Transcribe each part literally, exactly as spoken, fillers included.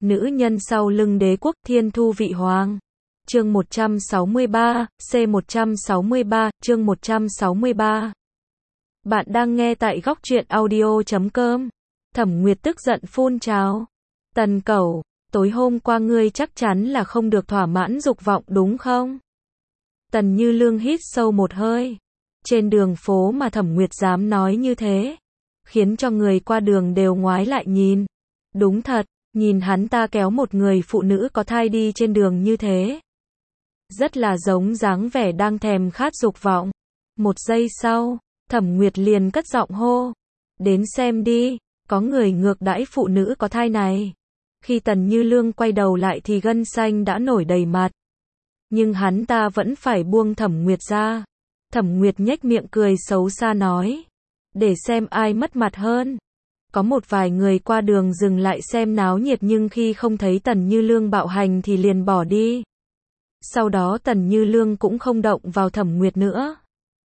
Nữ nhân sau lưng đế quốc thiên thu vị hoàng. Chương một trăm sáu mươi ba, C một trăm sáu mươi ba, chương một trăm sáu mươi ba. Bạn đang nghe tại góc truyện audio chấm com. Thẩm Nguyệt tức giận phun trào. Tần Cẩu, tối hôm qua ngươi chắc chắn là không được thỏa mãn dục vọng đúng không? Tần Như Lương hít sâu một hơi. Trên đường phố mà Thẩm Nguyệt dám nói như thế, khiến cho người qua đường đều ngoái lại nhìn. Đúng thật, nhìn hắn ta kéo một người phụ nữ có thai đi trên đường như thế, rất là giống dáng vẻ đang thèm khát dục vọng. Một giây sau, Thẩm Nguyệt liền cất giọng hô, đến xem đi, có người ngược đãi phụ nữ có thai này. Khi Tần Như Lương quay đầu lại thì gân xanh đã nổi đầy mặt. Nhưng hắn ta vẫn phải buông Thẩm Nguyệt ra. Thẩm Nguyệt nhếch miệng cười xấu xa nói, để xem ai mất mặt hơn. Có một vài người qua đường dừng lại xem náo nhiệt nhưng khi không thấy Tần Như Lương bạo hành thì liền bỏ đi. Sau đó Tần Như Lương cũng không động vào Thẩm Nguyệt nữa.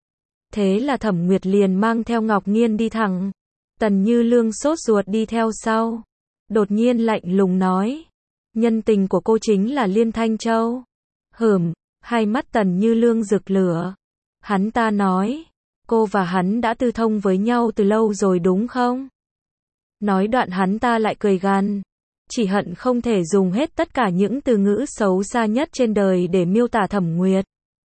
Thế là Thẩm Nguyệt liền mang theo Ngọc Nghiên đi thẳng. Tần Như Lương sốt ruột đi theo sau. Đột nhiên lạnh lùng nói, nhân tình của cô chính là Liên Thanh Châu. Hửm, hai mắt Tần Như Lương rực lửa. Hắn ta nói, cô và hắn đã tư thông với nhau từ lâu rồi đúng không? Nói đoạn hắn ta lại cười gằn, chỉ hận không thể dùng hết tất cả những từ ngữ xấu xa nhất trên đời để miêu tả Thẩm Nguyệt.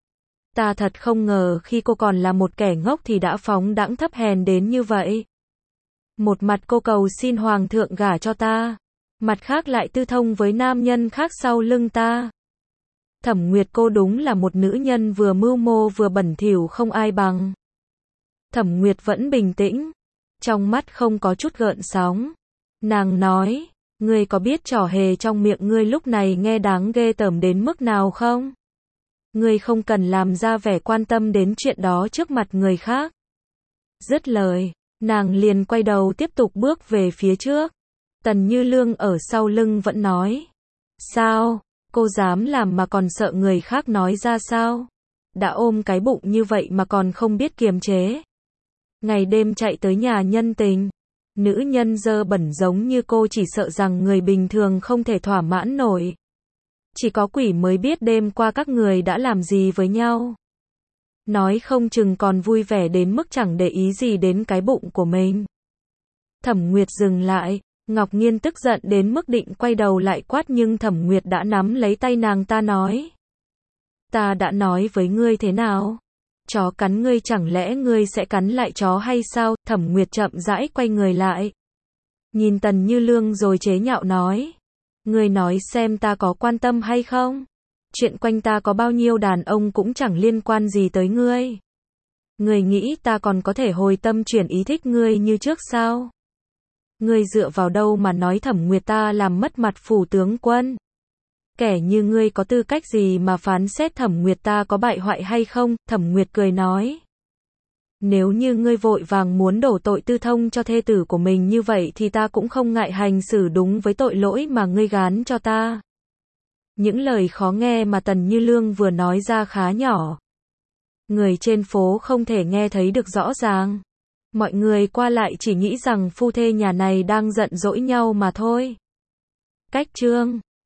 Ta thật không ngờ khi cô còn là một kẻ ngốc thì đã phóng đãng thấp hèn đến như vậy. Một mặt cô cầu xin hoàng thượng gả cho ta, mặt khác lại tư thông với nam nhân khác sau lưng ta. Thẩm Nguyệt cô đúng là một nữ nhân vừa mưu mô vừa bẩn thỉu không ai bằng. Thẩm Nguyệt vẫn bình tĩnh, trong mắt không có chút gợn sóng. Nàng nói, ngươi có biết trò hề trong miệng ngươi lúc này nghe đáng ghê tởm đến mức nào không? Ngươi không cần làm ra vẻ quan tâm đến chuyện đó trước mặt người khác. Dứt lời, nàng liền quay đầu tiếp tục bước về phía trước. Tần Như Lương ở sau lưng vẫn nói, sao, cô dám làm mà còn sợ người khác nói ra sao? Đã ôm cái bụng như vậy mà còn không biết kiềm chế. Ngày đêm chạy tới nhà nhân tình. Nữ nhân dơ bẩn giống như cô chỉ sợ rằng người bình thường không thể thỏa mãn nổi. Chỉ có quỷ mới biết đêm qua các người đã làm gì với nhau. Nói không chừng còn vui vẻ đến mức chẳng để ý gì đến cái bụng của mình. Thẩm Nguyệt dừng lại. Ngọc Nghiên tức giận đến mức định quay đầu lại quát nhưng Thẩm Nguyệt đã nắm lấy tay nàng ta nói, ta đã nói với ngươi thế nào? Chó cắn ngươi chẳng lẽ ngươi sẽ cắn lại chó hay sao? Thẩm Nguyệt chậm rãi quay người lại, nhìn Tần Như Lương rồi chế nhạo nói, ngươi nói xem ta có quan tâm hay không? Chuyện quanh ta có bao nhiêu đàn ông cũng chẳng liên quan gì tới ngươi. Ngươi nghĩ ta còn có thể hồi tâm chuyển ý thích ngươi như trước sao? Ngươi dựa vào đâu mà nói Thẩm Nguyệt ta làm mất mặt phủ tướng quân? Kẻ như ngươi có tư cách gì mà phán xét Thẩm Nguyệt ta có bại hoại hay không? Thẩm Nguyệt cười nói, nếu như ngươi vội vàng muốn đổ tội tư thông cho thê tử của mình như vậy thì ta cũng không ngại hành xử đúng với tội lỗi mà ngươi gán cho ta. Những lời khó nghe mà Tần Như Lương vừa nói ra khá nhỏ. Người trên phố không thể nghe thấy được rõ ràng. Mọi người qua lại chỉ nghĩ rằng phu thê nhà này đang giận dỗi nhau mà thôi. Cách chương